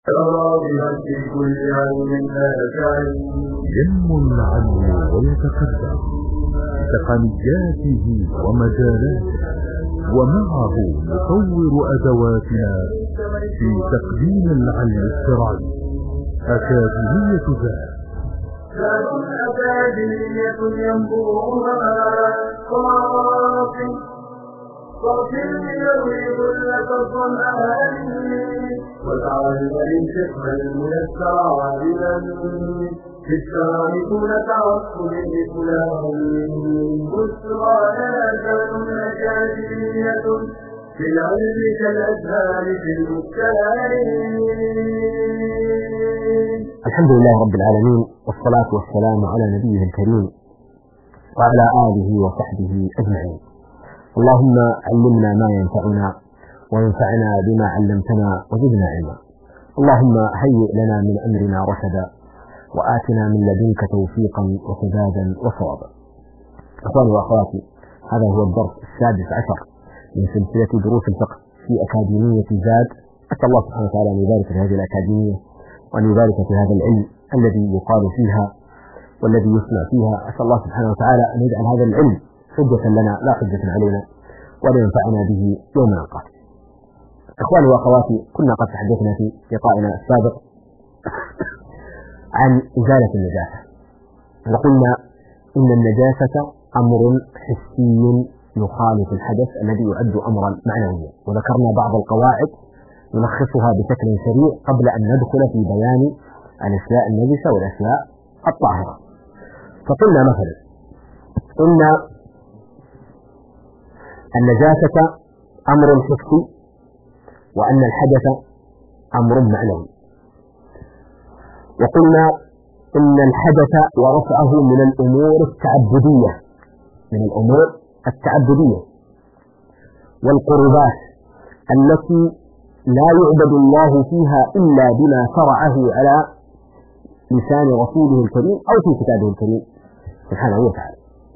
ينمو العلم ويتقدم بتقنياته ومجالاته، ومعه نطور أدواتنا في تقديم العلم الشرعي. أكاديمية ذات أكاديمية ينبوعها صافي يروي لك الظمآن والعالم الفقه الميسر عالما في الشرائط نتعصب لفلان بشرى ذات أكاديمية في العلم كالأزهار في المكتان. الحمد لله رب العالمين، والصلاة والسلام على نبيه الكريم وعلى آله وصحبه أجمعين. اللهم علمنا ما ينفعنا وانفعنا بما علمتنا وزدنا علما. اللهم هيئ لنا من أمرنا رشدا وآتنا من لدنك توفيقا وسدادا وصوابا. أخواني وأخواتي، هذا هو الدرس 16 من سلسلة دروس الفقه في أكاديمية زاد. أسأل الله سبحانه وتعالى أن يبارك في هذه الأكاديمية وأن يبارك في هذا العلم الذي يقال فيها والذي يسمع فيها. أسأل الله سبحانه وتعالى أن يجعل هذا العلم حجة لنا لا حجة علينا، وأن ينفعنا به يوم القيامة. إخواني وأخواتي، كنا قد تحدثنا في لقائنا السابق عن إزالة النجاسة، وقلنا إن النجاسة أمر حسي يخالف الحدث الذي يعد أمرا معنويا، وذكرنا بعض القواعد نلخصها بشكل سريع قبل أن ندخل في بيان الأشياء النجسة والأشياء الطاهرة. فقلنا مثلا إن النجاسة أمر حسي، وأن الحدث أمر معنوي. وقلنا إن الحدث ورفعه من الأمور التعبدية والقربات التي لا يعبد الله فيها إلا بما شرعه على لسان رسوله الكريم أو في كتابه الكريم سبحانه وتعالى،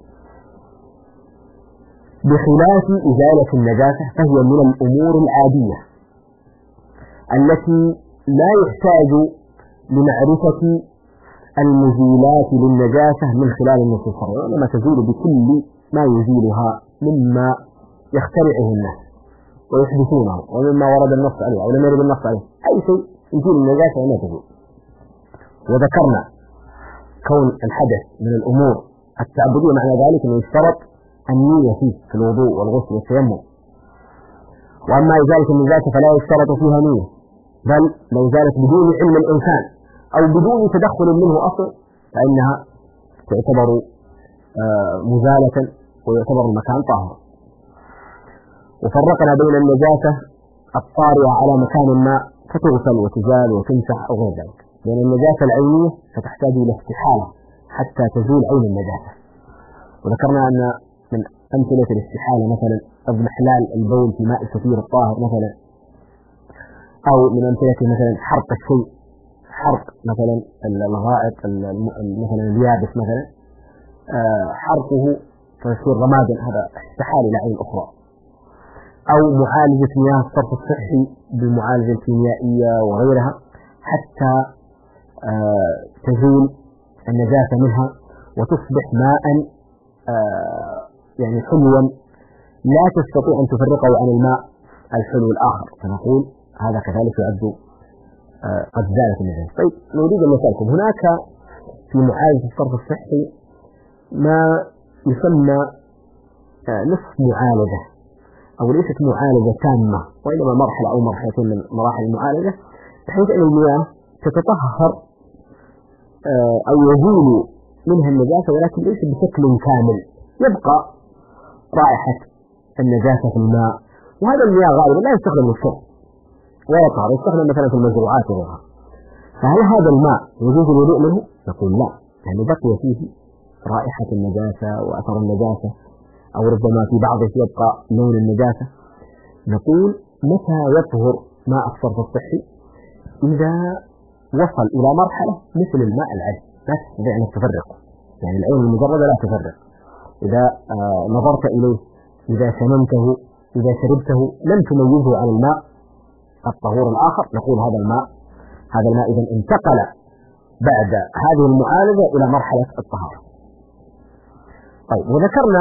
بخلاف إزالة النجاسة فهي من الأمور العادية التي لا يحتاج لمعرفة المزيلات للنجاسة من خلال النصوص الشرعية، وإنما تزول بكل ما يزيلها مما يخترعه الناس ويحدثونه ومما ورد النص عليه أو لم يرد النص عليه. أي شيء يزيل النجاسة ولا تزول. وذكرنا كون الحدث من الأمور التعبدية معنى ذلك أنه يشترط النية فيه في الوضوء والغسل والتيمم، وأما إزالة النجاسة فلا يشترط فيها نية، بل لو زالت بدون علم الإنسان أو بدون تدخل منه أصل فإنها تعتبر مزالة ويعتبر المكان طاهرا. وفرقنا بين النجاسة الطارئة على مكان ما فتغسل وتزال وتمسح أو غير ذلك، لأن النجاسة العينية فتحتاج إلى استحالة حتى تزول عين النجاسة. وذكرنا أن من أمثلة الاستحالة مثلا اضمحلال البول في ماء الكثير الطاهر مثلا، أو من أمثلة مثلا حرق الشيء، حرق مثلا الغائط مثلا اليابس مثلا حرقه فيصير رمادا، هذا استحال إلى عين أخرى. أو معالجة مياه الصرف الصحي بالمعالجة الكيميائية وغيرها حتى تزول النجاسة منها وتصبح ماء يعني حلوا لا تستطيع أن تفرقه عن الماء الحلو الآخر، فنقول هذا كذلك يعد قد زالت النجاسة. طيب نريد أن نسألكم، هناك في معالجة الصرف الصحي ما يسمى نصف معالجة، أو ليست معالجة تامة وإنما مرحلة أو مرحلتين من مراحل المعالجة، بحيث أن المياه تتطهر أو يزول منها النجاسة ولكن ليس بشكل كامل، يبقى رائحة النجاسة في الماء. وهذا المياه غالبا لا يستخدم للشرب ولا طهر، يستخدم مثلا في المزروعات وغيرها. فهل هذا الماء يجوز الوضوء منه؟ نقول لا، يعني بقي فيه رائحة النجاسة وأثر النجاسة، أو ربما في بعضه يبقى لون النجاسة. نقول متى يطهر ماء الصرف الصحي؟ إذا وصل إلى مرحلة مثل الماء العذب لا تستطيع أن تفرقه، يعني العين المجردة لا تفرق. إذا نظرت إليه، إذا شممته، إذا شربته لم تميزه عن الماء الطهور الآخر، نقول هذا الماء هذا الماء إذن انتقل بعد هذه المعالجة إلى مرحلة الطهارة. طيب، وذكرنا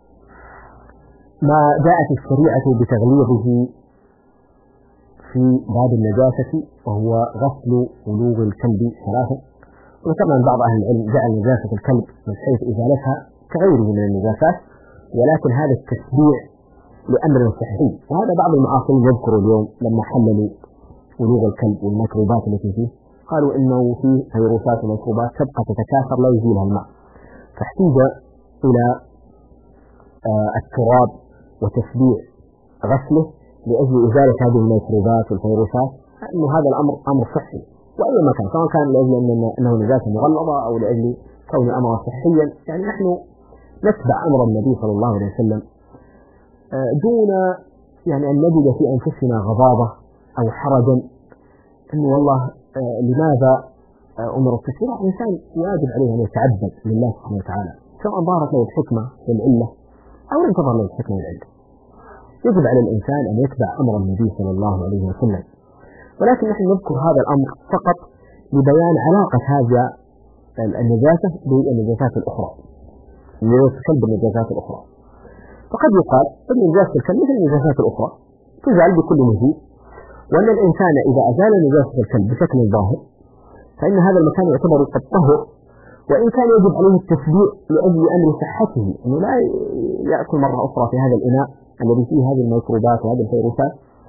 ما جاءت الشريعة بتغليظه في باب النجاسة، وهو غسل ولوغ الكلب ثلاثة. وذكرنا أن بعض أهل العلم جعل نجاسة الكلب من حيث إزالتها كغيره من النجاسات، ولكن هذا التشريع لأمر صحي. وهذا بعض المعاصرين يذكروا اليوم لما حللوا ولوغ الكلب والميكروبات التي فيه، قالوا إنه فيه فيروسات وميكروبات تبقى تتكاثر لا يزيلها الماء، فاحتاج إلى التراب وتشبيع غسله لأجل إزالة هذه الميكروبات والفيروسات. أنه هذا الأمر أمر صحي، وأي مكان، سواء كان لأجل أنه نجاسة مغلظة أو لأجل كون أمرا صحيا. يعني نحن نتبع أمر النبي صلى الله عليه وسلم دون يعني أن نجد في أنفسنا غضاضة أو حرجا أنه والله لماذا أمر التشريع. الإنسان واجب عليه أن يتعبد لله سبحانه وتعالى، سواء ظهرت له الحكمة للعلة أو لم تظهر له الحكمة للعلة. يجب على الإنسان أن يتبع أمر النبي صلى الله عليه وسلم. ولكن نحن نذكر هذا الأمر فقط لبيان علاقة هذا النجاسة بالنجاسات الأخرى، نجاسة الكلب بالنجاسات الأخرى. فقد يقال أن نجاسة الكلب مثل النجاسات الأخرى تزال بكل مزيد، وأن الإنسان إذا أزال نجاسة الكلب بشكل ظاهر فإن هذا المكان يعتبر قد طهر، وإن كان يجب عليه التشبيع لأجل أمر صحته، أنه لا يأكل مرة أخرى في هذا الإناء الذي فيه هذه الميكروبات وهذه الفيروسات،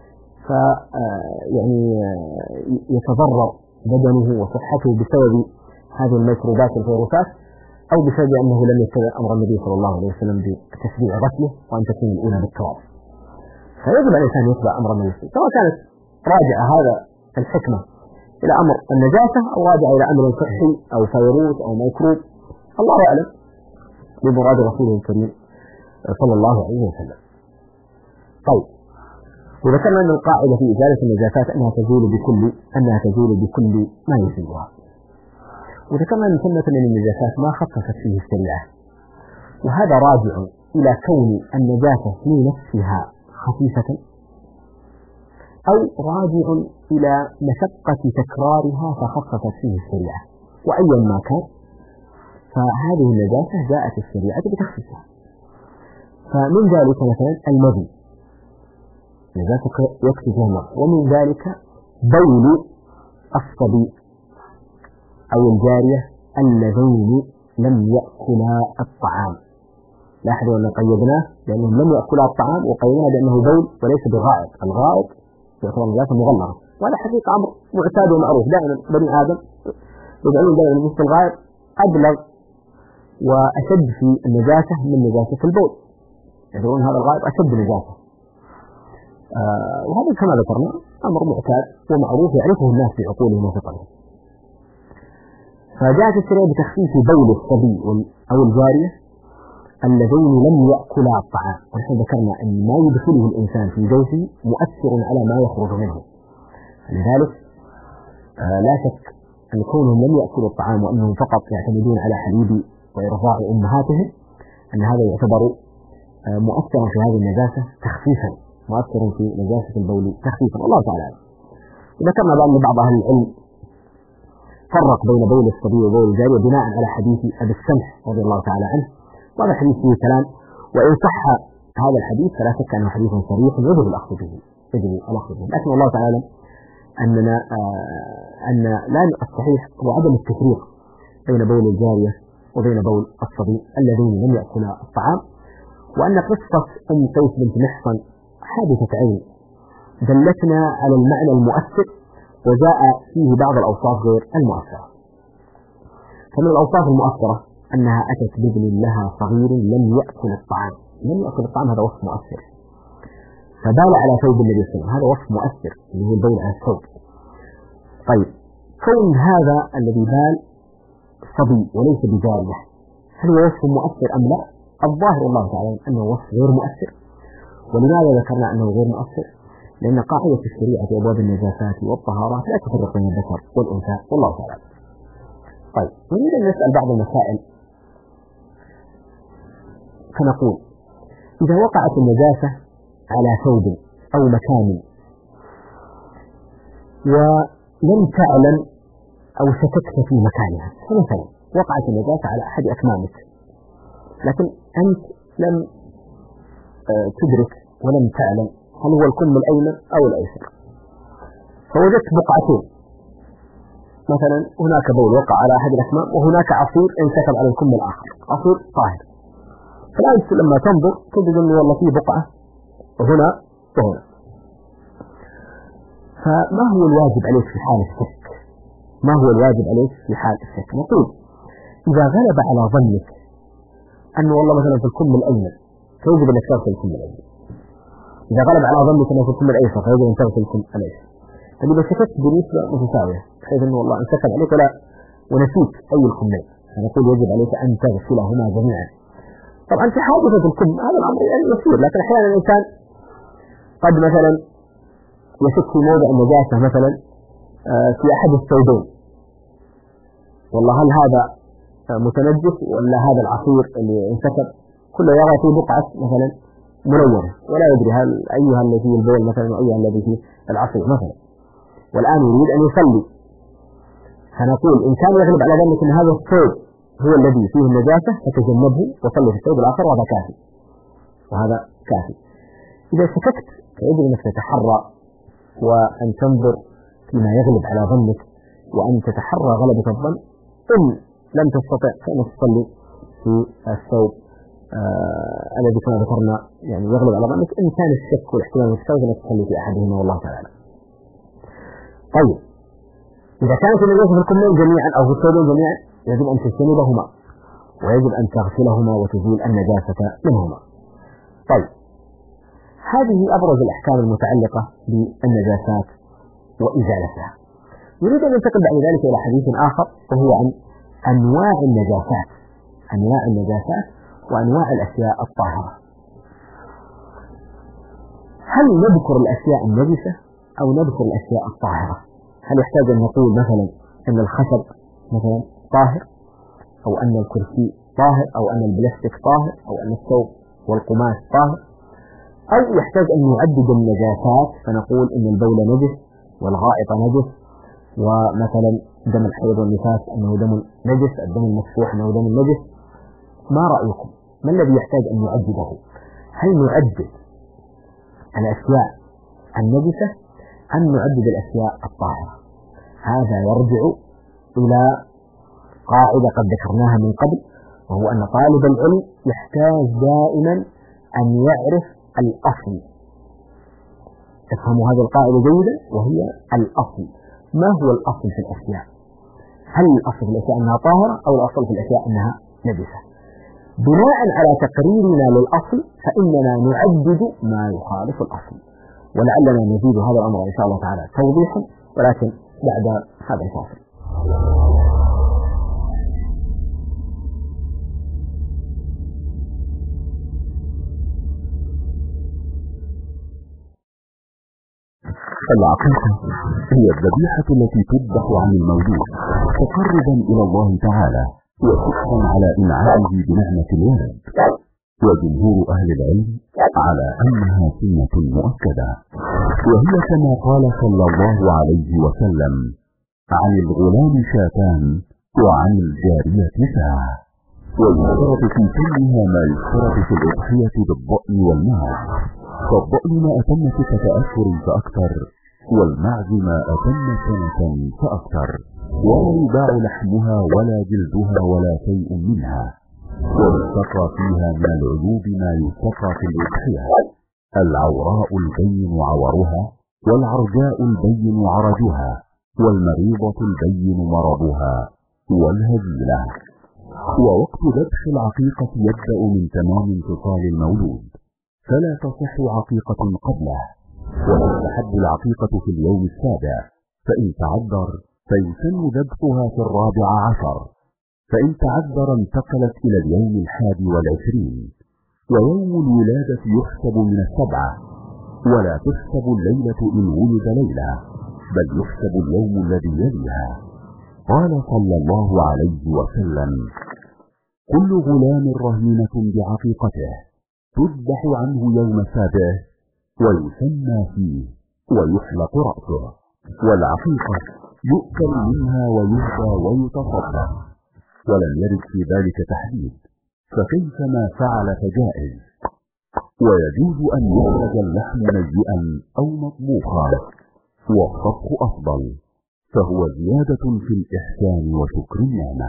يعني يتضرر بدنه وصحته بسبب هذه الميكروبات والفيروسات، أو بسبب أنه لم يتبع أمر النبي صلى الله عليه وسلم بتشبيع غسله وأن تكون الأولى بالتراب. فيجب على الإنسان يتبع أمر النبي، سواء كانت راجعة هذا الحكمة إلى أمر النجاسة أو راجعة إلى أمر صحي أو فيروس أو ميكروب، الله أعلم بمراد رسوله الكريم صلى الله عليه وسلم. طيب، وذكرنا أن القاعدة في إزالة النجاسات أنها تزول بكل ما يزيلها. وذكرنا أن ثمة من النجاسات ما خصصت فيه الشريعة، وهذا راجع إلى كون النجاسة في نفسها خفيفة، أو راجع إلى مشقة تكرارها فخصصت فيه الشريعة. وأيا ما كان فهذه النجاسة جاءت الشريعة بتخصيصها. فمن ذلك مثلا المذي نجاسة يكفي فيها الماء، ومن ذلك بول الصبي أو الجارية اللذين لم يأكلا الطعام. لاحظوا أن قيدناه لأنهم لم يأكلا الطعام، وقيدناه بأنه بول وليس بغائط. الغائط يعتبر نجاسة مغلظة، وهذا حقيقة أمر معتاد ومعروف. دائما بني آدم يجعلون دائما نجاسة الغائط أبلغ وأشد في النجاسة من نجاسة البول، يقولون هذا الغائط أشد نجاسة. وهذا كما ذكرنا أمر معتاد ومعروف يعرفه الناس في عقولهم وفطرهم. فجاءت الشريعة بتخفيف بول الصبي أو الجارية اللذين لم يأكلا الطعام. ونحن ذكرنا أن ما يدخله الإنسان في جوفه مؤثر على ما يخرج منه، لذلك لا شك أن كونهم لم يأكلوا الطعام وأنهم فقط يعتمدون على حليب وإرضاع أمهاتهم أن هذا يعتبر مؤثرا في هذه النجاسة تخفيفا، مؤثر في نجاسة البول تخفيفا، الله تعالى. وذكرنا بأن بعض أهل العلم فرق بين بول الصبي وبول الجارية بناء على حديث أبي السمح رضي الله تعالى عنه، وهذا حديث فيه كلام، وإن صح هذا الحديث فلا شك أنه حديث صريح يجب الأخذ به، لكن الله تعالى أننا أن لا الصحيح هو عدم التفريق بين بول الجارية وبين بول الصبي الذين لم يأكلا الطعام، وأن قصة أم قيس بنت محصن حادثة عين دلتنا على المعنى المؤثر، وجاء فيه بعض الأوصاف غير المؤثرة. فمن الأوصاف المؤثرة أنها أتت بابن لها صغير لم يأكل الطعام، هذا وصف مؤثر. فبال على ثوب النبي صلى الله عليه وسلم، هذا وصف مؤثر اللي هو البول على الثوب. طيب، كون هذا الذي بال صبي وليس بجارية هل هو وصف مؤثر أم لا؟ الظاهر الله تعالى أنه وصف غير مؤثر. ولماذا ذكرنا أنه غير مؤثر؟ لأن قاعدة الشريعة في أبواب النجاسات والطهارات لا تفرق بين الذكر والأنثى، والله تعالى. طيب، نريد أن نسأل بعض المسائل، فنقول إذا وقعت النجاسة على ثوب أو مكان لم تعلم أو شككت في مكانها، فمثلا وقعت النجاسة على أحد أكمامك لكن أنت لم تدرك ولم تعلم هل هو الكم الأيمن أو الأيسر، فوجدت بقعتين، مثلا هناك بول وقع على أحد الأكمام وهناك عصير انسكب على الكم الآخر، عصير طاهر. فالآن لما تنظر تجد أنه والله فيه بقعة هنا وهنا. فما هو الواجب عليك في حال الشك؟ ما هو الواجب عليك في حال الشك؟ نقول إذا غلب على ظنك أنه والله مثلا في الكم الأيمن فيجب أن تغسل الكم الأيمن، إذا غلب على ظنك أنه في الكم الأيسر فيجب أن تغسل الكم الأيسر. فإذا شككت بنسبة متساوية بحيث أنه والله انسكب عليك ونسيت أي الكمين، فنقول يجب عليك أن تغسلهما جميعا. طبعا في حادثة الكم هذا الأمر يعني يسير، لكن أحيانا الإنسان قد مثلا يشك في موضع النجاسة مثلا في أحد الثوبين، والله هل هذا متنجس ولا هذا العصير اللي انسكب، كله يرى فيه بقعة مثلا ملونة ولا يدري هل أيها الذي فيه البول مثلا وأيها الذي فيه العصير مثلا، والآن يريد أن يصلي. فنقول إن كان يغلب على ذلك أن هذا الثوب هو الذي فيه النجاسة فتجنبه وصلي في الثوب الآخر، وهذا كافي وهذا كافي. إذا شككت فيجب أنك تتحرى وأن تنظر فيما يغلب على ظنك وأن تتحرى غلبة الظن. إن لم تستطع فإنك تصلي في الثوب الذي كما ذكرنا يعني يغلب على ظنك. إن كان الشك والاحتمال متساوي فإنك تصلي في أحدهما والله تعالى. طيب إذا كانت النجاسة في الكمين جميعا أو في الثوبين جميعا يجب أن تجتنبهما ويجب أن تغسلهما وتزيل النجاسة منهما. طيب هذه أبرز الأحكام المتعلقة بالنجاسات وإزالتها. نريد أن ننتقل بعد ذلك إلى حديث آخر وهو عن أنواع النجاسات، أنواع النجاسات وأنواع الأشياء الطاهرة. هل نذكر الأشياء النجسة أو نذكر الأشياء الطاهرة؟ هل يحتاج أن نقول مثلا أن الخشب مثلا طاهر أو أن الكرسي طاهر أو أن البلاستيك طاهر أو أن الثوب والقماش طاهر، أو يحتاج أن نعدد النجاسات فنقول إن البول نجس والغائط نجس ومثلا دم الحيض والنفاس أنه دم نجس، الدم المسفوح أنه دم نجس؟ ما رأيكم؟ ما الذي يحتاج أن نعدده؟ هل نعدد الأشياء النجسة أم نعدد الأشياء الطاهرة؟ هذا يرجع إلى قاعدة قد ذكرناها من قبل، وهو أن طالب العلم يحتاج دائما أن يعرف الأصل. تفهموا هذه القاعدة جيدا، وهي الأصل. ما هو الأصل في الأشياء؟ هل الأصل في الأشياء أنها طاهرة أو الأصل في الأشياء أنها نجسة؟ بناء على تقريرنا للأصل فإننا نعدد ما يخالف الأصل، ولعلنا نزيد هذا الأمر إن شاء الله تعالى توضيحا ولكن بعد هذا الفاصل. العقيقة هي الذبيحة التي تذبح عن المولود تقربا إلى الله تعالى وشكرا على إنعامه بنعمة الولد، وجمهور أهل العلم على أنها سنة مؤكدة، وهي كما قال صلى الله عليه وسلم: عن الغلام شاتان وعن الجارية ساعة. ويشترط في سنها ما يشترط في الأضحية بالضأن والمعز، فالضأن ما أتم 6 أشهر فأكثر، والمعز ما أتم 1 سنة فأكثر، ولا يباع لحمها ولا جلدها ولا شيء منها. ويستقى فيها من العيوب ما يستقى في الأضحية: العوراء البين عورها، والعرجاء البين عرجها، والمريضة البين مرضها، والهزيلة. ووقت ذبح العقيقة يبدأ من تمام انفصال المولود، فلا تصح عقيقة قبله، وتستحب العقيقة في اليوم 7، فإن تعذر فيسن ذبحها في 14، فإن تعذر انتقلت إلى اليوم 21، ويوم الولادة يحسب من 7، ولا تحسب الليلة إن ولد ليلة، بل يحسب اليوم الذي يليها. قال صلى الله عليه وسلم: كل غلام رهينة بعقيقته، تذبح عنه يوم 7 ويسمى فيه ويحلق رأسه، والعقيقة يؤكل منها ويهدى ويتصدق، ولم يرد في ذلك تحديد، فكيف ما فعل فجائز. ويجوز أن يخرج اللحم نيئا أو مطبوخا، والطبخ أفضل، فهو زيادة في الإحسان وشكر النعمة.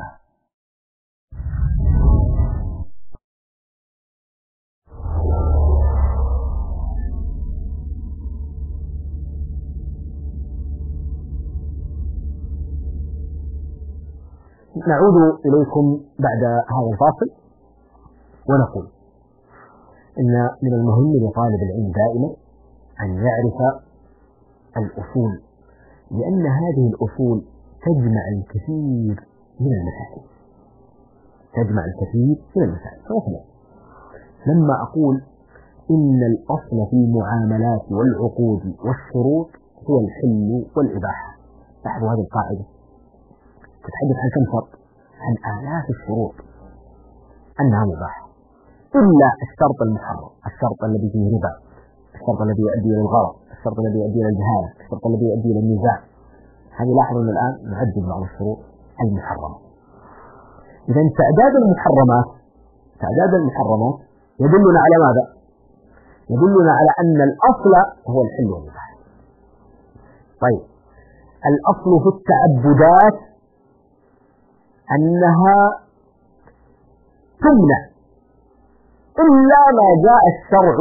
نعود إليكم بعد هذا الفاصل ونقول إن من المهم لطالب العلم دائما أن يعرف الأصول، لأن هذه الأصول تجمع الكثير من المسائل. مثلا لما أقول إن الأصل في المعاملات والعقود والشروط هو الحل والإباحة، لاحظوا هذه القاعدة تتحدث عن كم شرط؟ عن آلاف الشروط أنها مباحة، إلا الشرط المحرم، الشرط الذي فيه ربا، الشرط الذي يؤدي إلى الغرض، الشرط الذي يؤدي إلى الجهالة، الشرط الذي يؤدي إلى النزاع. هذه لاحظوا أن الآن نعدد بعض الشروط المحرمة. إذا تعداد المحرمات يدلنا على ماذا؟ يدلنا على أن الأصل هو الحل والإباحة. طيب، الأصل في التعبدات أنها تمنع إلا ما جاء الشرع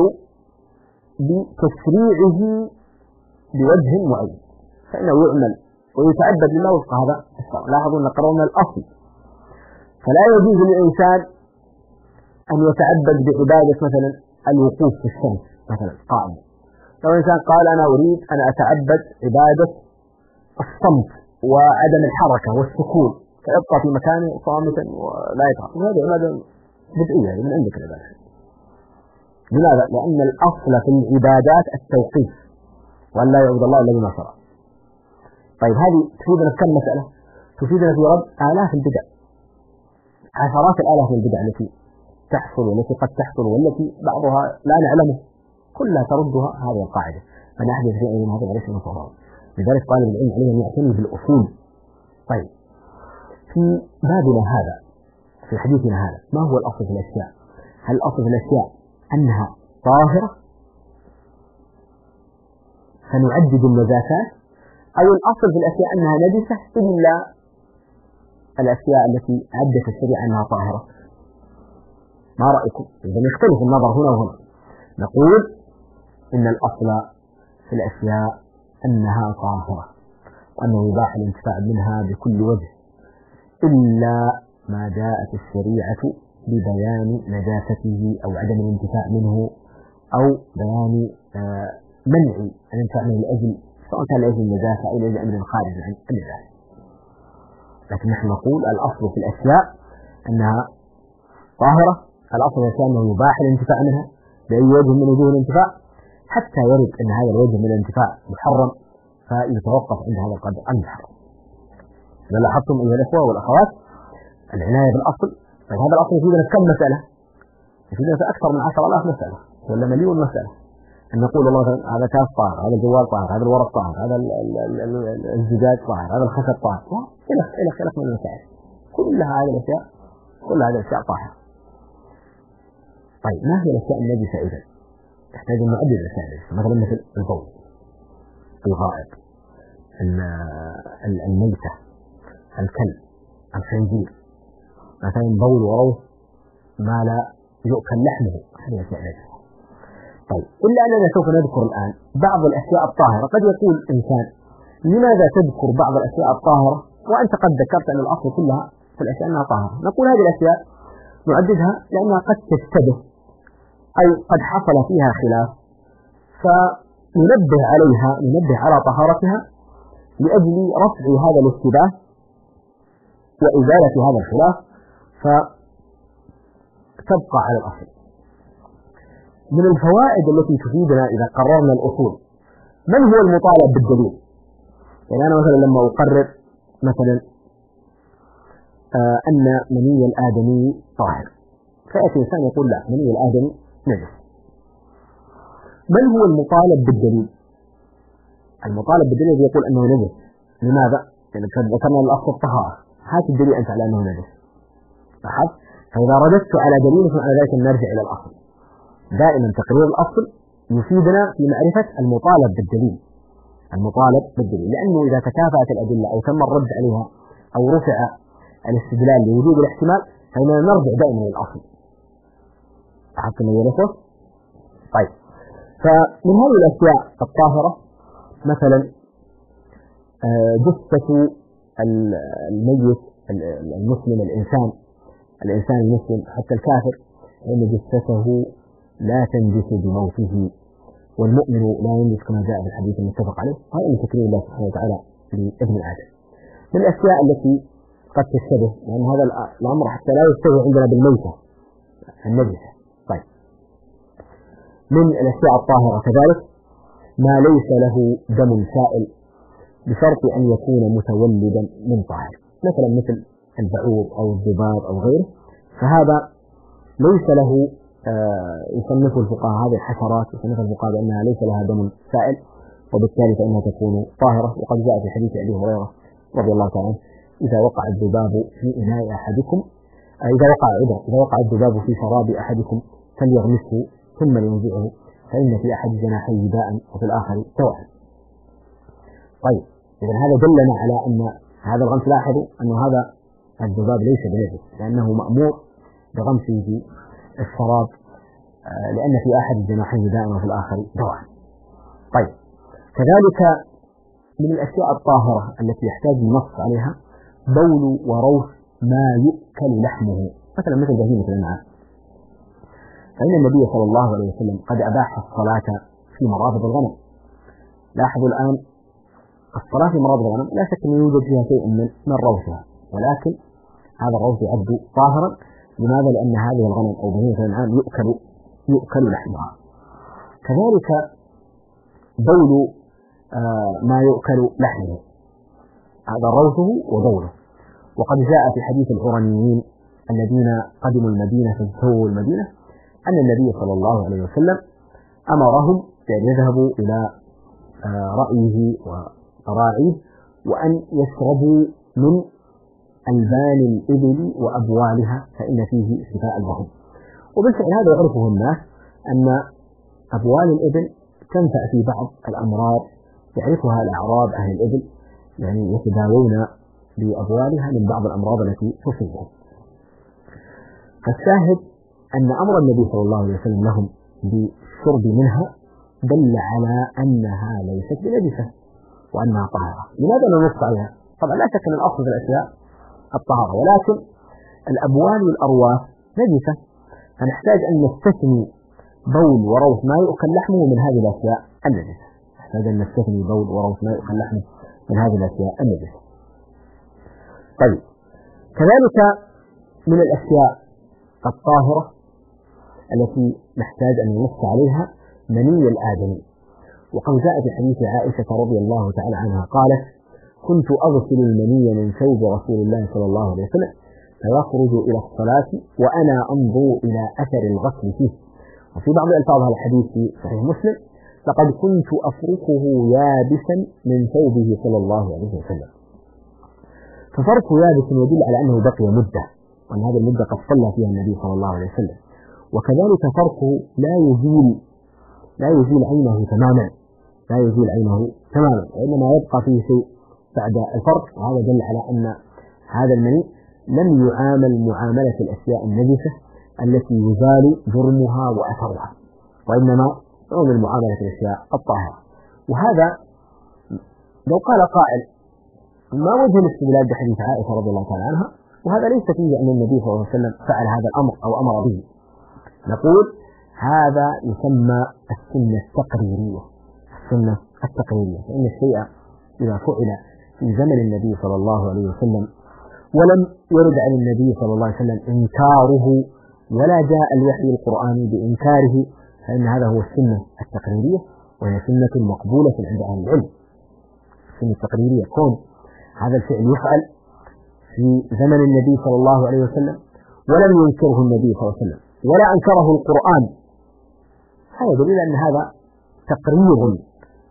بتشريعه بوجه معين، فإنه يعمل ويتعبد لله وفق هذا الشرع. لاحظوا أن قررنا الأصل، فلا يجوز للإنسان أن يتعبد بعبادة مثلا الوقوف في الشمس مثلا قائما. لو إنسان قال أنا أريد أن أتعبد عبادة الصمت وعدم الحركة والسكون، فيبقى في مكانه صامتا ولا يتحرك، هذه عبادة بدعية من عندك العبادة. لماذا؟ لأن الأصل في العبادات التوقيف، وأن لا يعبد الله إلا بما شرع. طيب، هذه تفيدنا في كم مسألة؟ تفيدنا في رد آلاف البدع، عشرات الآلاف من البدع التي تحصل والتي قد تحصل والتي بعضها لا نعلمه، كلها تردها هذه القاعدة: من أحدث في أمرنا هذا فليس منه فهو رد. لذلك طالب العلم عليه أن يعتني بالأصول. طيب، في بابنا هذا، في حديثنا هذا، ما هو الأصل في الأشياء؟ هل الأصل في الأشياء أنها طاهرة فنعدد النجاسات، أو الأصل في الأشياء أنها نجسة إلا الأشياء التي عدت الشريعة أنها طاهرة؟ ما رأيكم؟ إذا يختلف النظر هنا وهنا. نقول إن الأصل في الأشياء أنها طاهرة، وأنه يباح الانتفاع منها بكل وجه إلا ما جاءت الشريعة ببيان نجاسته أو عدم الانتفاع منه، أو بيان منع الانتفاع منه لأجل، سواء كان لأجل النجاسة أو لأجل أمر خارج عن النجاسة. لكن نحن نقول الأصل في الأشياء أنها طاهرة، الأصل في الأشياء أنه يباح الانتفاع منها بأي وجه من وجوه الانتفاع، حتى يرد أن هذا الوجه من الانتفاع محرم فيتوقف عند هذا القدر المحرم. إذا لاحظتم أيها الأخوة والأخوات العناية بالأصل. طيب، هذا الأصل يفيدنا كم مسألة؟ يفيدنا في أكثر من 10,000 مسألة ولا مليون مسألة. أن نقول والله هذا كاس طاهر، هذا الجوال طاهر، هذا الورق طاهر، هذا الزجاج طاهر، هذا الخشب طاهر، إلى خلق من المسائل. كل هذه الأشياء طاهرة. طيب، ما هي الأشياء النجسة إذا؟ نحتاج أن نعدد الأشياء النجسة، مثلا مثل البول، الغائط، الميتة، الكلب، الخنزير، مثلا بول وروث ما لا يؤكل لحمه، هذه أشياء نجسة. طيب، إلا أننا سوف نذكر الآن بعض الأشياء الطاهرة. قد يقول إنسان: لماذا تذكر بعض الأشياء الطاهرة وأنت قد ذكرت أن الأصل كلها في الأشياء أنها طاهرة؟ نقول هذه الأشياء نعددها لأنها قد تشتبه أو قد حصل فيها خلاف، فننبه على طهارتها لأجل رفع هذا الاشتباه وإزالة هذا الخلاف، فتبقى على الأصل. من الفوائد التي تفيدنا إذا قررنا الأصول: من هو المطالب بالدليل؟ يعني أنا مثلا لما أقرر مثلا أن مني الآدمي طاهر، فيأتي إنسان يقول لا، مني الآدمي نجس. من هو المطالب بالدليل؟ المطالب بالدليل يقول أنه نجس. لماذا؟ لأن ذكرنا الأصل الطهارة، هات الدليل أنت على أنه نجس. لاحظ؟ فإذا رددت على دليل على ذلك نرجع إلى الأصل. دائما تقرير الأصل يفيدنا في معرفة المطالب بالدليل. المطالب بالدليل، لأنه إذا تكافأت الأدلة أو تم الرد عليها أو رفع الاستدلال لوجود الاحتمال فإننا نرجع دائما إلى الأصل. لاحظت أنه ينفذ؟ طيب، فمن هذه الأشياء الطاهرة مثلا جثة الميت المسلم، الإنسان المسلم حتى الكافر، فإن جثته لا تنجس بموته، والمؤمن لا ينجس كما جاء في الحديث المتفق عليه. هذا من تكريم الله سبحانه وتعالى لابن آدم. من الأشياء التي قد تشتبه، لأن هذا الأمر حتى لا يشتبه عندنا بالميتة النجسة. طيب، من الأشياء الطاهرة كذلك ما ليس له دم سائل بشرط أن يكون متولدا من طاهر، مثلا مثل البعوض أو الذباب أو غيره، فهذا ليس له يصنف الفقهاء هذه الحشرات، يصنف الفقهاء بأنها ليس لها دم سائل، وبالتالي فإنها تكون طاهرة. وقد جاء في حديث أبي هريرة رضي الله تعالى عنه: إذا وقع الذباب في إناء أحدكم، إذا وقع الذباب في شراب أحدكم فليغمسه ثم لينزعه، فإن في أحد جناحيه داء وفي الآخر دواء. طيب، إذا هذا دلنا على أن هذا الغمس، لاحظوا أن هذا الذباب ليس بنجس، لأنه مأمور بغمسه في الشراب، لأن في أحد الجناحين داء وفي الآخر دواء. طيب، كذلك من الأشياء الطاهرة التي يحتاج النص عليها بول وروث ما يؤكل لحمه، مثلا مثل بهيمة الأنعام، فإن النبي صلى الله عليه وسلم قد أباح الصلاة في مرابض الغنم. لاحظوا الآن الصلاة في مرابض الغنم لا شك أن يوجد فيها شيء من روثها، ولكن هذا الروث يعد طاهرا. لماذا؟ لأن هذه الغنم أو بهيمة الأنعام يؤكل لحمها. كذلك بول ما يؤكل لحمه، هذا روثه وبوله. وقد جاء في حديث العرنيين الذين قدموا المدينة فاجتووا المدينة أن النبي صلى الله عليه وسلم أمرهم بأن يذهبوا إلى رأيه وراعيه وأن يشربوا من ألبان الإبل وأبوالها فإن فيه شفاء لهم. وبالفعل هذا يعرفه الناس أن أبوال الإبل تنفع في بعض الأمراض يعرفها الأعراب أهل الإبل، يعني يتداوون بأبوالها من بعض الأمراض التي تصيبهم. فالشاهد أن أمر النبي صلى الله عليه وسلم لهم بالشرب منها دل على أنها ليست بنجسة وأنها طاهرة. لماذا لا نص عليها؟ طبعا لا شك أن الأصل في الأشياء الطهارة، ولكن الأبوال والأرواح نجسة، فنحتاج أن نستثني بول وروث ما يؤكل لحمه من هذه الأشياء النجسة. نحتاج أن نستثني بول وروث ما يؤكل لحمه من هذه الأشياء النجسة. طيب، كذلك من الأشياء الطاهرة التي نحتاج أن ننص عليها مني الآدمي. وقد جاء في حديث عائشة رضي الله تعالى عنها قالت: كنت أغسل المني من ثوب رسول الله صلى الله عليه وسلم فيخرج إلى الصلاة وأنا أنظر إلى أثر الغسل فيه. وفي بعض ألفاظ هذا الحديث في صحيح مسلم: لقد كنت أفركه يابسا من ثوبه صلى الله عليه وسلم. ففركه يابس يدل على أنه بقي مدة، وأن هذه المدة قد صلى فيها النبي صلى الله عليه وسلم. وكذلك فركه لا يزيل عينه تماما، وإنما يبقى فيه شيء بعد الفرك، وهذا دل على أن هذا المني لم يعامل معاملة الأشياء النجسة التي يزال جرمها وأثرها، وإنما يعامل معاملة الأشياء الطاهرة. وهذا لو قال قائل: ما وجه الاستدلال بحديث عائشة رضي الله تعالى عنها وهذا ليس فيه أن النبي صلى الله عليه وسلم فعل هذا الأمر أو أمر به؟ نقول هذا يسمى السنة التقريرية، فإن الشيء إذا فعل في زمن النبي صلى الله عليه وسلم ولم يرد عن النبي صلى الله عليه وسلم إنكاره ولا جاء الوحي القرآني بإنكاره، فإن هذا هو السنة التقريرية، وهي سنة مقبولة عند أهل العلم. السنة التقريرية كون هذا الفعل يفعل في زمن النبي صلى الله عليه وسلم ولم ينكره النبي صلى الله عليه وسلم ولا أنكره القرآن، هذا دليل أن هذا تقرير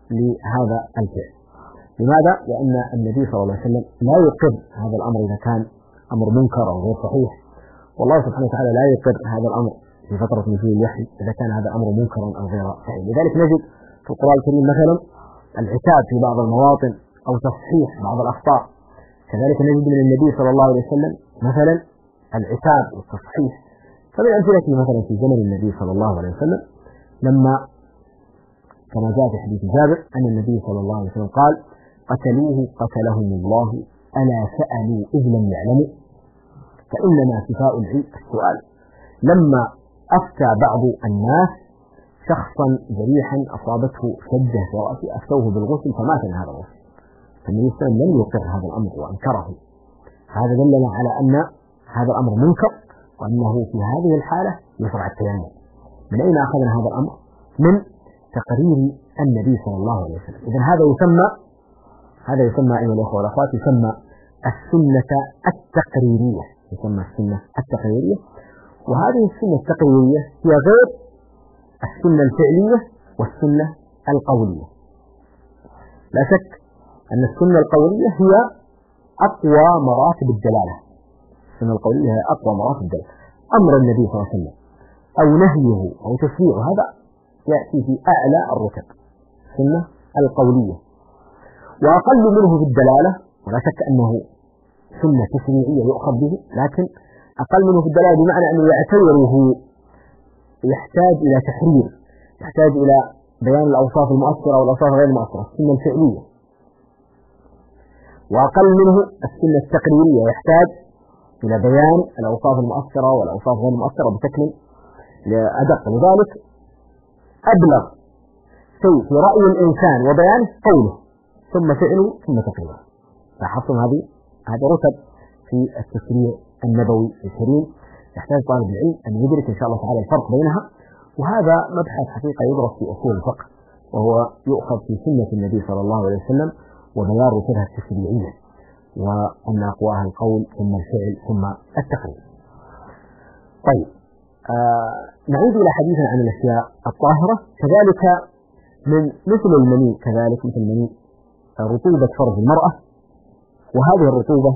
لهذا الفعل. لماذا؟ لأن النبي صلى الله عليه وسلم لا يقر هذا الأمر إذا كان أمر منكر أو غير صحيح، والله سبحانه وتعالى لا يقر هذا الأمر في فترة نزول الوحي إذا كان هذا الأمر منكرا أو غير صحيح. لذلك نجد في القرآن الكريم مثلا العتاب في بعض المواطن أو تصحيح بعض الأخطاء، كذلك نجد من النبي صلى الله عليه وسلم مثلا العتاب والتصحيح. فمن أمثلته مثلا في زمن النبي صلى الله عليه وسلم لما كما جاء في حديث جابر أن النبي صلى الله عليه وسلم قال: قتلوه قتلهم الله ألا سألوا إذ لم يعلموا، فإنما شفاء السؤال. لما أفتى بعض الناس شخصا جريحا أصابته شجة في رأسه أفتوه بالغسل فمات من هذا الغسل، فالنبي صلى الله عليه وسلم لم يقر هذا الأمر وأنكره. هذا دلنا على أن هذا الأمر منكر وأنه في هذه الحالة يشرع التيمم. من أين أخذنا هذا الأمر؟ من تقرير النبي صلى الله عليه وسلم. إذن هذا يسمى أيها الأخوة والأخوات يسمى السنة التقريرية، يسمى السنة التقريرية. وهذه السنة التقريرية هي غير السنة الفعلية والسنة القولية. لا شك أن السنة القولية هي أقوى مراتب الدلالة. السنة القولية هي أقوى مراتب الدلالة. أمر النبي صلى الله عليه وسلم أو نهيه أو تشريعه هذا يأتي في أعلى الرتب، السنة القولية. وأقل منه في الدلالة، ولا شك أنه سنة تشريعية يؤخذ به، لكن أقل منه في الدلالة بمعنى أنه يعتبره يحتاج إلى تحرير، يحتاج إلى بيان الأوصاف المؤثرة والأوصاف غير المؤثرة، السنة الفعلية. وأقل منه السنة التقريرية، يحتاج إلى بيان الأوصاف المؤثرة والأوصاف غير المؤثرة بشكل أدق. لذلك أبلغ شيء في رأي الإنسان وبيانه قوله ثم فعله ثم تقريره. لاحظتم هذه رتب في التشريع النبوي الكريم، يحتاج طالب العلم أن يدرك إن شاء الله تعالى الفرق بينها. وهذا مبحث حقيقة يدرس في أصول الفقه، وهو يؤخذ في سنة النبي صلى الله عليه وسلم وبيان رتبها التشريعية، وأن أقواها القول ثم الفعل ثم التقرير. طيب، نعود إلى حديثنا عن الأشياء الطاهرة. كذلك من مثل المني، كذلك مثل المني رطوبة فرج المرأة، وهذه الرطوبة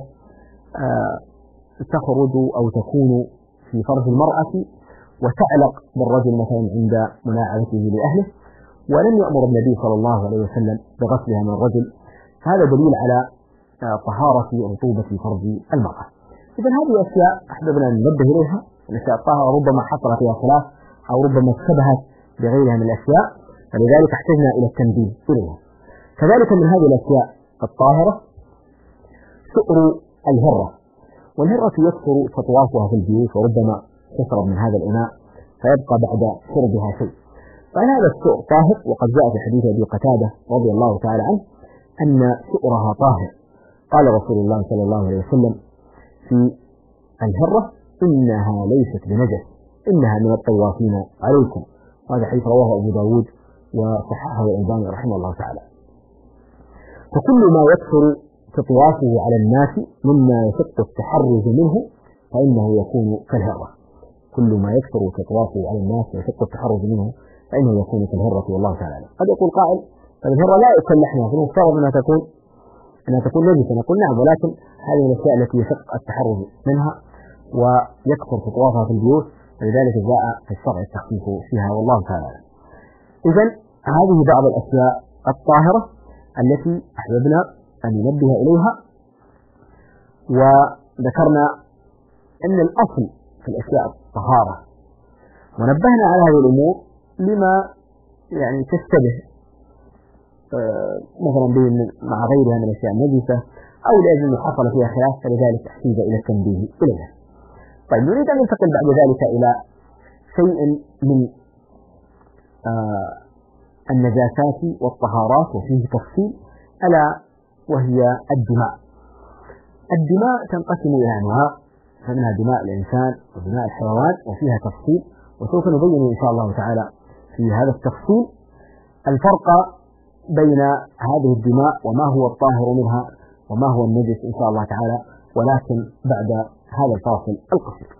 تخرج أو تكون في فرج المرأة وتعلق بالرجل مثلا عند مناعبته لأهله، ولم يأمر النبي صلى الله عليه وسلم بغسلها من الرجل، هذا دليل على طهارة رطوبة فرج المرأة. إذن هذه أشياء أحببنا أن ننبه إليها. الأشياء الطاهرة ربما حصل فيها خلاف أو ربما اشتبهت بغيرها من الأشياء، فلذلك احتجنا إلى التنبيه إليها. كذلك من هذه الأشياء الطاهرة سؤر الهرة، والهرة يكثر تطوافها في البيوت وربما تشرب من هذا الإناء فيبقى بعد شربها شيء، فهذا السؤر طاهر. وقد جاء في حديث أبي قتادة رضي الله تعالى عنه أن سؤرها طاهر. قال رسول الله صلى الله عليه وسلم في الهرة: إنها ليست بنجس، إنها من الطوافين عليكم. هذا حديث رواه أبو داود وصححه الألباني رحمه الله تعالى. فكل ما يكثر تطوافه على الناس مما يشق التحرز منه فإنه يكون كالهرة. كل ما يكثر تطوافه على الناس ويشق التحرز منه فإنه يكون كالهرة، والله تعالى. قد يقول قائل: فالهرة لا يؤكل لحمها، فالمفترض أنها تكون نجسة. نقول نعم، ولكن هذه الأشياء التي يشق التحرز منها ويكثر تطوافها في البيوت، ولذلك جاء في الشرع التخفيف فيها، والله تعالى. إذن هذه بعض الأشياء الطاهرة التي أحببنا أن ننبه إليها. وذكرنا أن الأصل في الأشياء الطهارة، ونبهنا على هذه الأمور لما يعني تشتبه مثلا مع غيرها من الأشياء النجسة أو لأجل أن حصل فيها خلاف، فلذلك احتاج إلى التنبيه إليها. طيب، نريد أن ننتقل بعد ذلك إلى شيء من النجاسات والطهارات وفيه تفصيل، ألا وهي الدماء. الدماء تنقسم إلى أنواع، فمنها دماء الإنسان ودماء الحيوان، وفيها تفصيل، وسوف نبين إن شاء الله تعالى في هذا التفصيل الفرق بين هذه الدماء وما هو الطاهر منها وما هو النجس إن شاء الله تعالى، ولكن بعد هذا الفاصل القصير.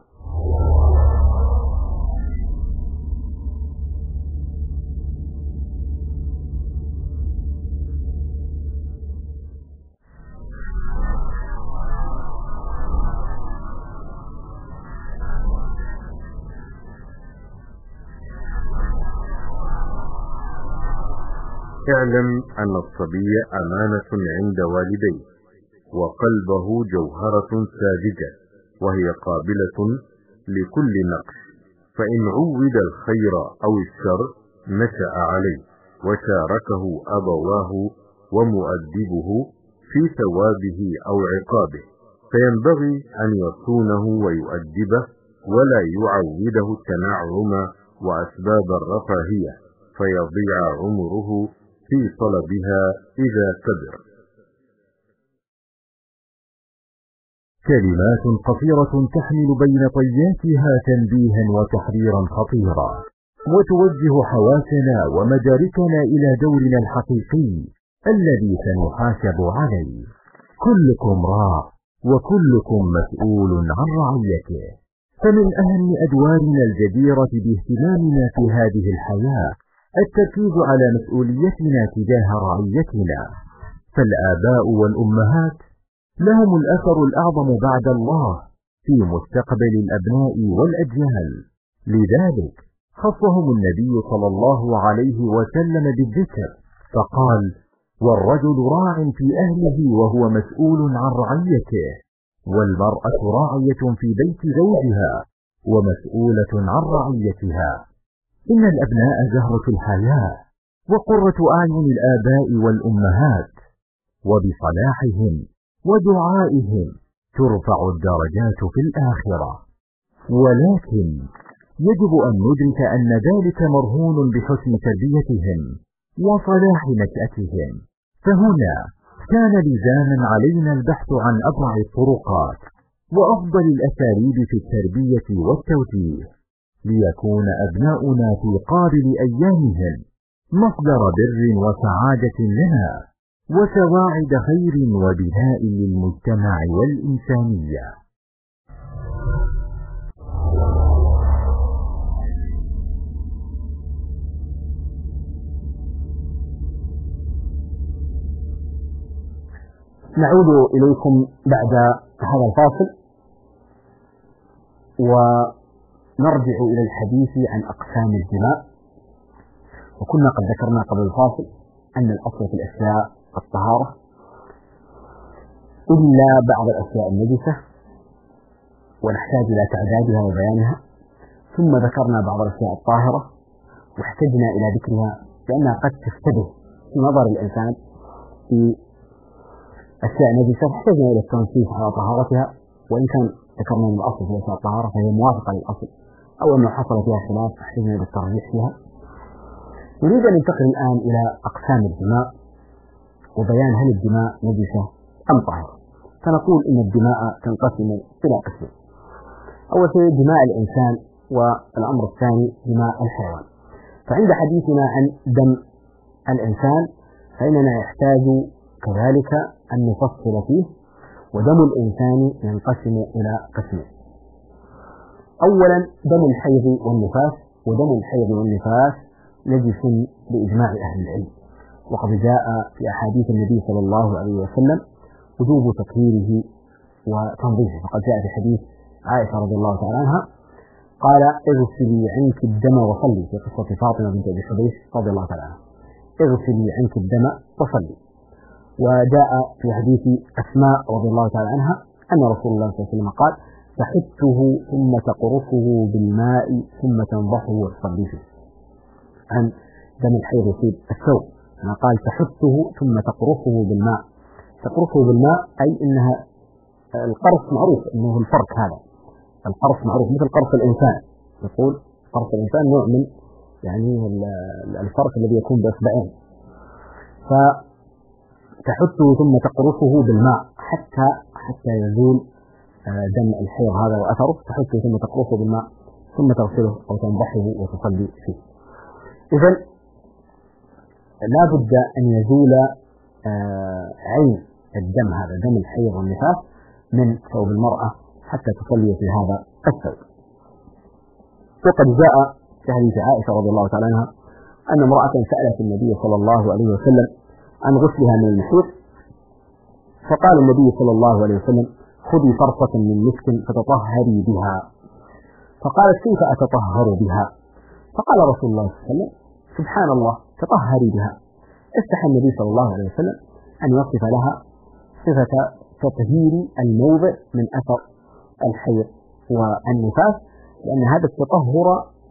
اعلم أن الصبي أمانة عند والديه، وقلبه جوهرة ساذجة وهي قابلة لكل نقش، فإن عود الخير أو الشر نشأ عليه، وشاركه أبواه ومؤدبه في ثوابه أو عقابه، فينبغي أن يصونه ويؤدبه، ولا يعوده التنعم وأسباب الرفاهية، فيضيع عمره في طلبها إذا كبر. كلمات قصيرة تحمل بين طياتها تنبيها وتحريرا خطيرا، وتوجه حواسنا ومداركنا إلى دورنا الحقيقي الذي سنحاسب عليه. كلكم راع وكلكم مسؤول عن رعيته، فمن أهم أدوارنا الجديرة باهتمامنا في هذه الحياة التركيز على مسؤوليتنا تجاه رعيتنا، فالآباء والأمهات لهم الأثر الأعظم بعد الله في مستقبل الأبناء والأجيال، لذلك خصهم النبي صلى الله عليه وسلم بالذكر فقال: والرجل راع في أهله وهو مسؤول عن رعيته، والمرأة راعية في بيت زوجها ومسؤولة عن رعيتها. إن الأبناء زهرة الحياة وقرة أعين الآباء والأمهات، وبصلاحهم ودعائهم ترفع الدرجات في الآخرة، ولكن يجب أن ندرك أن ذلك مرهون بحسن تربيتهم وصلاح نشأتهم، فهنا كان لزاما علينا البحث عن أبرع الطرقات وأفضل الأساليب في التربية والتوجيه، ليكون أبناؤنا في قابل أيامهم مصدر بر وسعادة لنا وسواعد خير وبناء للمجتمع والإنسانية. نعود إليكم بعد هذا الفاصل ونرجع إلى الحديث عن أقسام الدماء. وكنا قد ذكرنا قبل الفاصل أن الأصل في الأشياء الطهارة إلا بعض الأشياء النجسة، ونحتاج إلى تعدادها وبيانها، ثم ذكرنا بعض الأشياء الطاهرة واحتجنا إلى ذكرها لأنها قد تشتبه في نظر الإنسان في أشياء نجسة، فاحتجنا إلى التنصيص على طهارتها، وإن كان ذكرنا أن الأصل في الأشياء الطهارة فهي موافقة للأصل، أو أنه حصل فيها خلاف فاحتجنا إلى الترجيح فيها. نريد أن ننتقل الآن إلى أقسام الدماء وبيان هل الدماء نجسة أم طاهرة. فنقول إن الدماء تنقسم إلى قسمين: أول شيء دماء الإنسان، والأمر الثاني دماء الحيوان. فعند حديثنا عن دم الإنسان فإننا نحتاج كذلك أن نفصل فيه، ودم الإنسان ينقسم إلى قسمين: أولا دم الحيض والنفاس، ودم الحيض والنفاس نجس بإجماع أهل العلم، وقد جاء في أحاديث النبي صلى الله عليه وسلم وجوب تطهيره وتنظيفه، فقد جاء في حديث عائشة رضي الله تعالى عنها قال: اغسلي عنك الدم وصلي، في قصة فاطمة بنت أبي حبيش رضي الله تعالى عنها، اغسلي عنك الدم وصلي. وجاء في حديث أسماء رضي الله تعالى عنها أن رسول الله صلى الله عليه وسلم قال: تحته ثم تقرصه بالماء ثم تنضحه وتصلي فيه. عن دم الحيض في الثوب قال: تحته ثم تقرصه بالماء. تقرصه بالماء أي إنها القرص معروف إنه الفرك، هذا القرص معروف مثل قرص الإنسان، يقول قرص الإنسان نوع من يعني الفرك الذي يكون بإصبعين. فتحته ثم تقرصه بالماء حتى يزول دم الحيض هذا وأثره. تحته ثم تقرصه بالماء ثم تغسله أو تنضحه وتصلي فيه. إذن لا بد أن يزول عين الدم هذا، دم الحيض والنفاس، من ثوب المرأة حتى تصلي في هذا الثوب. وقد جاء في حديث عائشة رضي الله تعالى عنها أن امرأة سألت النبي صلى الله عليه وسلم عن غسلها من المحيط، فقال النبي صلى الله عليه وسلم: خذي فرصة من مسك فتطهري بها. فقالت: كيف أتطهر بها؟ فقال رسول الله صلى الله عليه وسلم: سبحان الله، تطهري بها، استحى النبي صلى الله عليه وسلم أن يصف لها صفة تطهير الموضع من أثر الحيض والنفاس، لأن هذا التطهر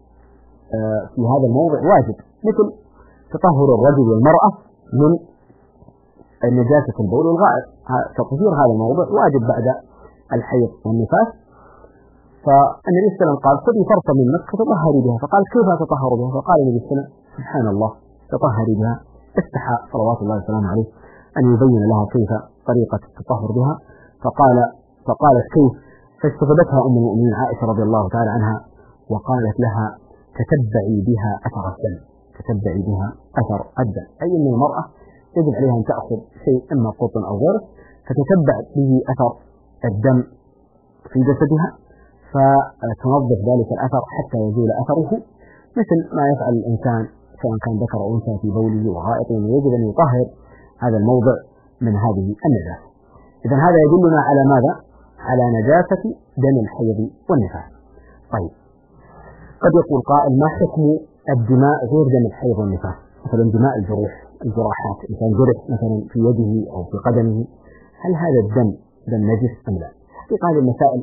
في هذا الموضع واجب، مثل تطهر الرجل والمرأة من النجاسة البول والغائط. تطهير هذا الموضع واجب بعد الحيض والنفاس. فالنبي صلى الله عليه وسلم قال خذي فرصة من مسك تطهري بها، فقال كيف أتطهر بها؟ فقال النبي صلى الله عليه وسلم سبحان الله تطهري بها. استحى صلوات الله وسلامه عليه أن يبين لها كيف طريقة التطهر بها، فقالت كيف؟ فاستفادتها أم المؤمنين عائشة رضي الله تعالى عنها وقالت لها تتبعي بها أثر الدم، تتبعي بها أثر الدم، أي أن المرأة يجب عليها أن تأخذ شيء إما قطن أو غيره فتتبع به أثر الدم في جسدها فتنظف ذلك الأثر حتى يزول أثره، مثل ما يفعل الإنسان سواء كان ذكر أو أنثى في بوله وغائطه، يجب أن يطهر هذا الموضع من هذه النجاسة. إذن هذا يدلنا على ماذا؟ على نجاسة دم الحيض والنفاس. طيب، قد يقول قائل ما حكم الدماء غير دم الحيض والنفاس؟ مثلا دماء الجراحات، إنسان جرح مثلا في يده أو في قدمه، هل هذا الدم دم نجس أم لا؟ حقيقة هذه المسائل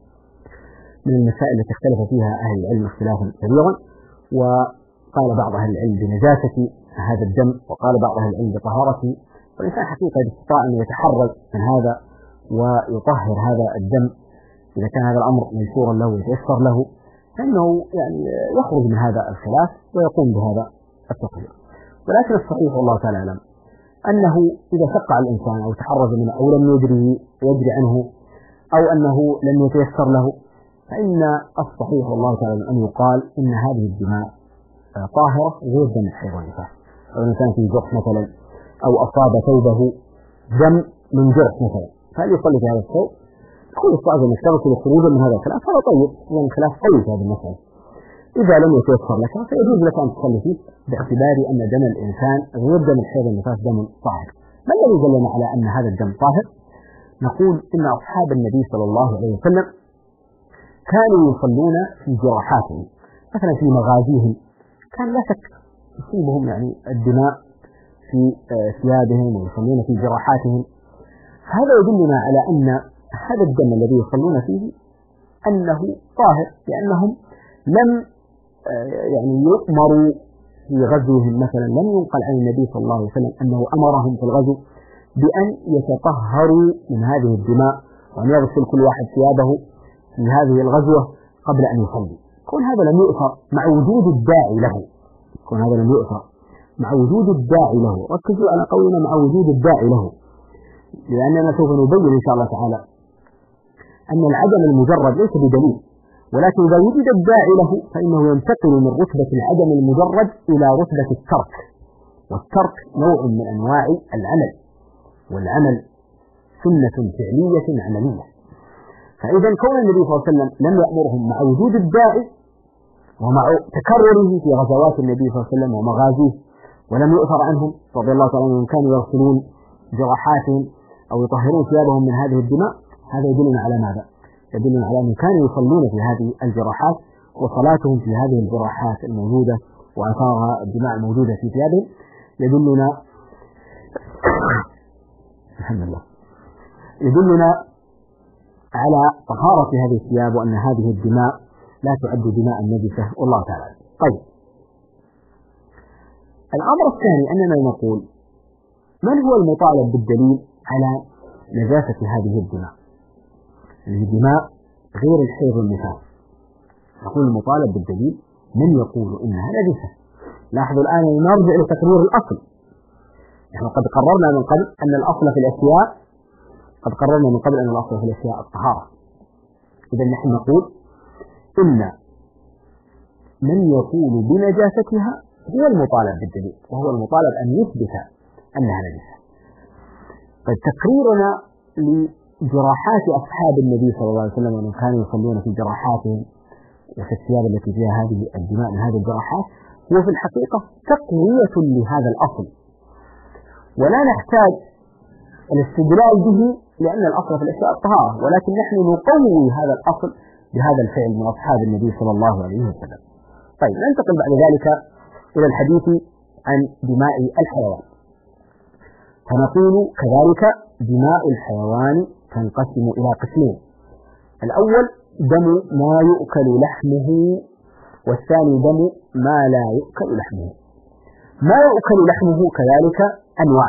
من المسائل التي اختلف فيها أهل العلم اختلافا كبيرا، وقال بعض أهل العلم بنجاسة هذا الدم، وقال بعض أهل العلم بطهارته. والإنسان حقيقة استطاع أن يتحرز من هذا ويطهر هذا الدم إذا كان هذا الأمر ميسورا له ويتيسر له، فإنه يعني يخرج من هذا الخلاف ويقوم بهذا التطهير. ولكن الصحيح والله تعالى أعلم أنه إذا شق على الإنسان أو تحرز منه أو لم يجري عنه أو أنه لم يتيسر له، فإن الصحيح والله تعالى أن يقال إن هذه الدماء طاهرة غير دم الحيض والنفاس. أو الإنسان في جرح مثلا أو أصاب ثوبه دم من جرح مثلا، فهل يصلي في هذا الثوب؟ يقول الصعب أن يشترط للخروج من هذا الخلاف، هذا طيب، يعني الخلاف قوي في هذه المسألة. إذا لم يتيسر لك فيجوز لك أن تصلي فيه باعتبار أن دم الإنسان غير دم الحيض والنفاس دم طاهر. ما الذي دلنا على أن هذا الدم طاهر؟ نقول إن أصحاب النبي صلى الله عليه وسلم كانوا يصلون في جراحاتهم، مثلا في مغازيهم كان لا شك يصيبهم يعني الدماء في ثيابهم ويصلون في جراحاتهم. هذا يدلنا على أن هذا الدم الذي يصلون فيه أنه طاهر، لأنهم لم يعني يؤمروا في غزوهم مثلا، لم ينقل عن النبي صلى الله عليه وسلم أنه أمرهم في الغزو بأن يتطهروا من هذه الدماء وأن يغسل كل واحد ثيابه في هذه الغزوة قبل أن يصلي. كون هذا لم يؤثر مع وجود الداعي له، كون هذا لم يؤثر مع وجود الداعي له، ركزوا على قولنا مع وجود الداعي له، لأننا سوف نبين إن شاء الله تعالى أن العدم المجرد ليس بدليل، ولكن إذا وجد الداعي له فإنه ينتقل من رتبة العدم المجرد إلى رتبة الترك، والترك نوع من أنواع العمل، والعمل سنة فعلية عملية. فإذا كون النبي صلى الله عليه وسلم لم يأمرهم مع وجود الداعي ومع تكرره في غزوات النبي صلى الله عليه وسلم ومغازيه، ولم يؤثر عنهم رضي الله تعالى عنهم كانوا يغسلون جراحاتهم أو يطهرون ثيابهم من هذه الدماء، هذا يدلنا على ماذا؟ يدلنا على أنهم كانوا يصلون في هذه الجراحات، وصلاتهم في هذه الجراحات الموجودة وآثارها الدماء الموجودة في ثيابهم يدلنا الحمد لله يدلنا على طهارة هذه الثياب، وأن هذه الدماء لا تعد دماء نجسة والله تعالى. طيب، الأمر الثاني أننا نقول من هو المطالب بالدليل على نجاسة هذه الدماء؟ الدماء غير الحيض والنفاس، نقول المطالب بالدليل من يقول إنها نجسة. لاحظوا الآن نرجع لتقرير الأصل. نحن قد قررنا من قبل أن الأصل في الأشياء الطهارة. إذا نحن نقول إن من يقول بنجاستها هو المطالب بالدليل، وهو المطالب أن يثبت أنها نجسة. فالتقريرنا لجراحات أصحاب النبي صلى الله عليه وسلم ومن كانوا يصلون في جراحاتهم وفي الثياب التي فيها هذه الدماء من هذه الجراحات هو في الحقيقة تقوية لهذا الأصل، ولا نحتاج الاستدلال به لأن الأصل في الأشياء الطهارة، ولكن نحن نقوي هذا الأصل بهذا الفعل من أصحاب النبي صلى الله عليه وسلم. طيب، ننتقل بعد ذلك إلى الحديث عن دماء الحيوان. فنقول كذلك دماء الحيوان تنقسم إلى قسمين: الأول دم ما يؤكل لحمه، والثاني دم ما لا يؤكل لحمه. ما يؤكل لحمه كذلك أنواع.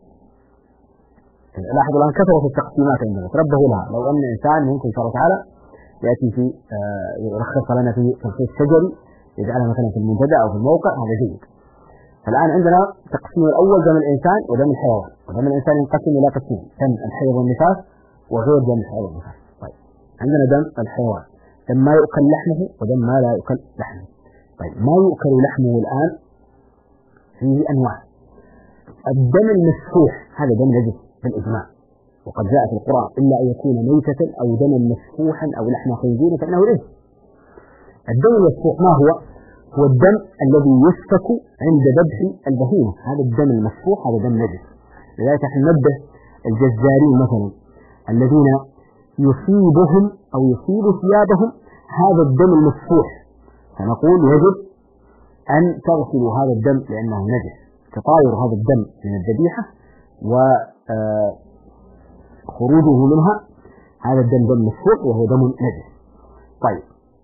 لاحظوا الآن كثرة التقسيمات عندنا، تنبهوا لها. لو أن إنسان ممكن إن شاء الله تعالى يأتي في يرخص لنا في تلخيص شجري يجعلها مثلا في المنتدى أو في الموقع، هذا جيد. فالآن عندنا تقسيم الأول دم الإنسان ودم الحيوان. ودم الإنسان ينقسم إلى قسمين: دم الحيض والنفاس وغير دم الحيض والنفاس. طيب، عندنا دم الحيوان، دم ما يؤكل لحمه ودم ما لا يؤكل لحمه. طيب، ما يؤكل لحمه الآن فيه أنواع. الدم المسفوح هذا دم نجس بالإجماع، وقد جاء في القرآن: إلا أن يكون ميتة أو دما مسفوحا أو لحم خنزير فإنه رجس. الدم المسفوح ما هو؟ هو الدم الذي يسفك عند ذبح البهيمة، هذا الدم المسفوح، هذا دم نجس. لذلك نحن ننبه الجزارين مثلا الذين يصيبهم أو يصيب ثيابهم هذا الدم المسفوح، فنقول يجب أن تغسلوا هذا الدم لأنه نجس، تطاير هذا الدم من الذبيحة وخروجه منها، هذا الدم دم مسفوح وهو دم نجس. طيب،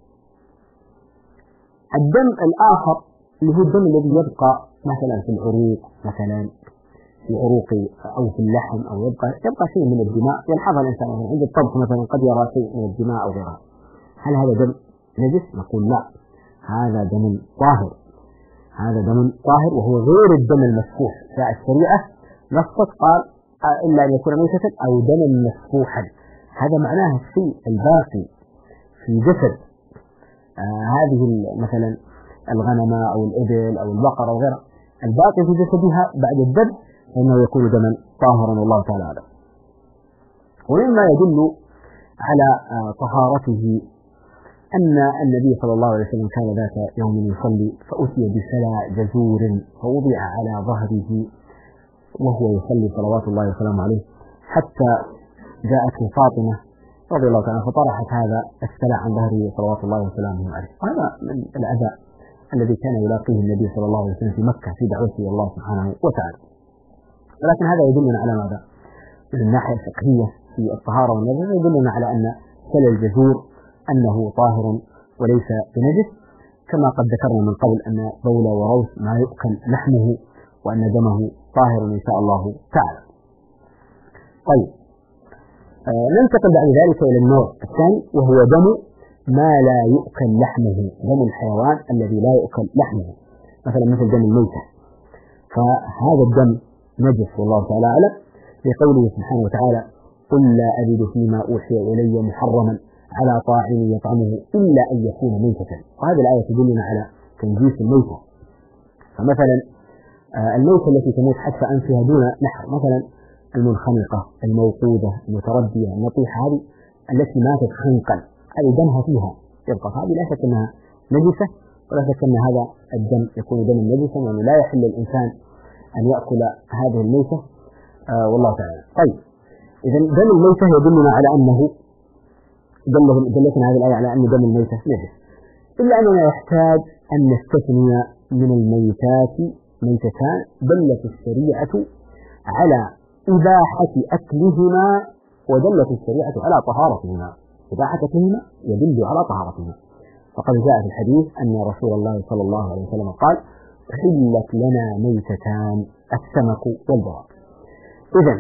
الدم الآخر اللي هو الدم الذي يبقى مثلا في العروق، مثلا في عروق أو في اللحم، أو يبقى شيء من الدماء يلحظها الإنسان عند الطبخ مثلا، قد يرى شيء من الدماء أو غيرها. هل هذا دم نجس؟ نقول لا، هذا دم طاهر، هذا دم طاهر وهو غير الدم المسفوح. جاء الشريعة نصت قال إلا أن يكون ميتة أو دما مسفوحا. هذا معناه الشيء الباقي في جسد هذه مثلا الغنم أو الإبل أو البقر أو غيرها، الباقي في جسدها بعد الذبح فإنه يكون دما طاهرا والله تعالى أعلم. ومما يدل على طهارته أن النبي صلى الله عليه وسلم كان ذات يوم يصلي فأتي بسلى جزور فوضع على ظهره وهو يصلي صلوات الله وسلامه عليه، حتى جاءته فاطمة رضي الله تعالى فطرحت هذا السلى عن ظهره صلوات الله وسلامه عليه. وهذا من الأذى الذي كان يلاقيه النبي صلى الله عليه وسلم في مكة في دعوته إلى الله سبحانه وتعالى. ولكن هذا يدلنا على ماذا؟ من الناحية الفقهية في الطهارة والنظافة يدلنا على أن سلى الجزور أنه طاهر وليس بنجس، كما قد ذكرنا من قبل أن بول وروث ما يؤكل لحمه وأن دمه طاهر إن شاء الله تعالى. طيب، ننتقل بعد ذلك إلى النوع الثاني وهو دم ما لا يؤكل لحمه، دم الحيوان الذي لا يؤكل لحمه، مثل دم الميتة، فهذا الدم نجس والله تعالى أعلم، لقوله سبحانه وتعالى: قل لا أجد فيما أوحي إلي محرما على طاعم يطعمه إلا أن يكون ميتة. وهذه الآية تدلنا على تنجيس الميتة. فمثلا الميتة التي تموت حتى أنفها دون نحر، مثلا المنخنقة، الموقودة، المتردية، النطيحة، هذه التي ماتت خنقا، هذه دمها فيها يبقى، هذه لا شك أنها نجسة، ولا شك أن هذا الدم يكون دما نجسا، وأنه لا يحل للإنسان أن يأكل هذه الميتة والله تعالى. طيب، إذا دم الميتة يدلنا على أنه دلتنا هذه الآية على أن دم الميتة نجس، إلا أننا يحتاج أن نستثني من الميتات ميتتان دلت الشريعة على إباحة أكلهما ودلت الشريعة على طهارتهما. إباحة أكلهما يدل على طهارتهما، فقد جاء في الحديث أن رسول الله صلى الله عليه وسلم قال: حلت لنا ميتتان السمك والبراء. إذن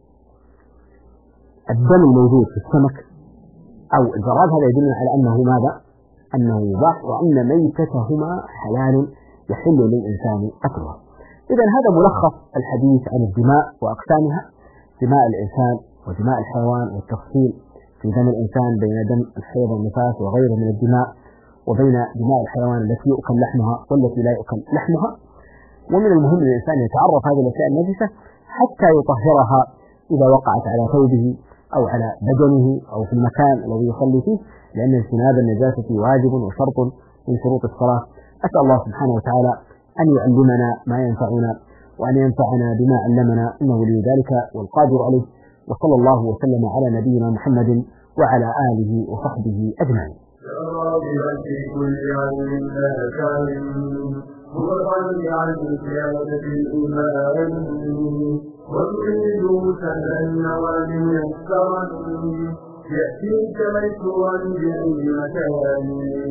الدم الموجود في السمك أو الجراد هذا يدل على أنه ماذا؟ أنه يباح، وأن ميتتهما حلال يحل للإنسان أكلها. إذن هذا ملخص الحديث عن الدماء وأقسامها: دماء الإنسان ودماء الحيوان، والتفصيل في دم الإنسان بين دم الحيض والنفاس وغيره من الدماء، وبين دماء الحيوان التي يؤكل لحمها والتي لا يؤكل لحمها. ومن المهم للإنسان يتعرف هذه الأشياء النجسة حتى يطهرها إذا وقعت على ثوبه أو على بدنه أو في المكان الذي يصلي فيه، لأن اجتناب النجاسة واجب وشرط من شروط الصلاة. أسأل الله سبحانه وتعالى أن يعلمنا ما ينفعنا وأن ينفعنا بما علمنا، إنه ولي ذلك والقادر عليه. وصلى الله وسلم على نبينا محمد وعلى آله وصحبه أجمعين. مغرا عن زيادة الإيمان وتريد سهلا النوال ميسرا يأتيك ميسورا بأي مكان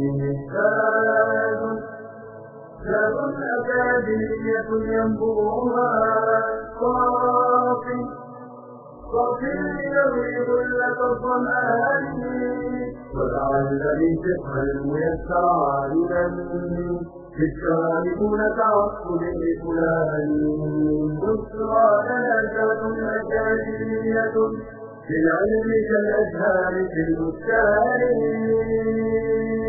زاد أكاديمية ينبوها صافي يريد لك الظمآن وتعال بالفقه الميسر عالما في الشرع دون تعصب لفلان بشرى لنا أكاديمية في العلم كالأزهار في البستان